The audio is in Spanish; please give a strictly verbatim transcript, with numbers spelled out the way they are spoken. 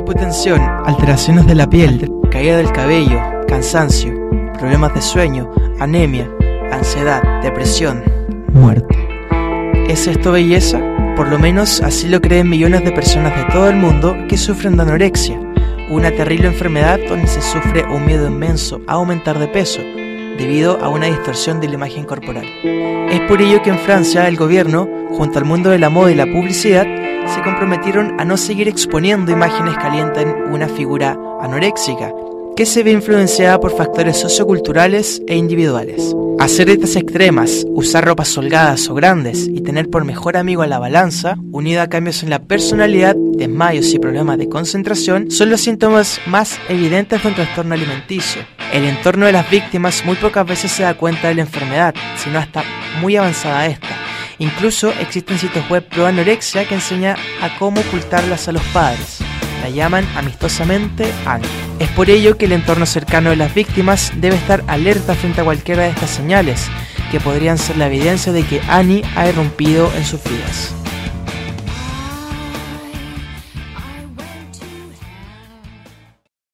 hipotensión, alteraciones de la piel, caída del cabello, cansancio, problemas de sueño, anemia, ansiedad, depresión, muerte. ¿Es esto belleza? Por lo menos así lo creen millones de personas de todo el mundo que sufren de anorexia, una terrible enfermedad donde se sufre un miedo inmenso a aumentar de peso, debido a una distorsión de la imagen corporal. Es por ello que en Francia el gobierno, junto al mundo de la moda y la publicidad, se comprometieron a no seguir exponiendo imágenes que alienten una figura anoréxica, que se ve influenciada por factores socioculturales e individuales. Hacer dietas extremas, usar ropas holgadas o grandes y tener por mejor amigo a la balanza, unido a cambios en la personalidad, desmayos y problemas de concentración, son los síntomas más evidentes de un trastorno alimenticio. El entorno de las víctimas muy pocas veces se da cuenta de la enfermedad, sino hasta muy avanzada esta. Incluso existen sitios web pro anorexia que enseñan a cómo ocultarlas a los padres. La llaman amistosamente Annie. Es por ello que el entorno cercano de las víctimas debe estar alerta frente a cualquiera de estas señales, que podrían ser la evidencia de que Annie ha irrumpido en sus vidas.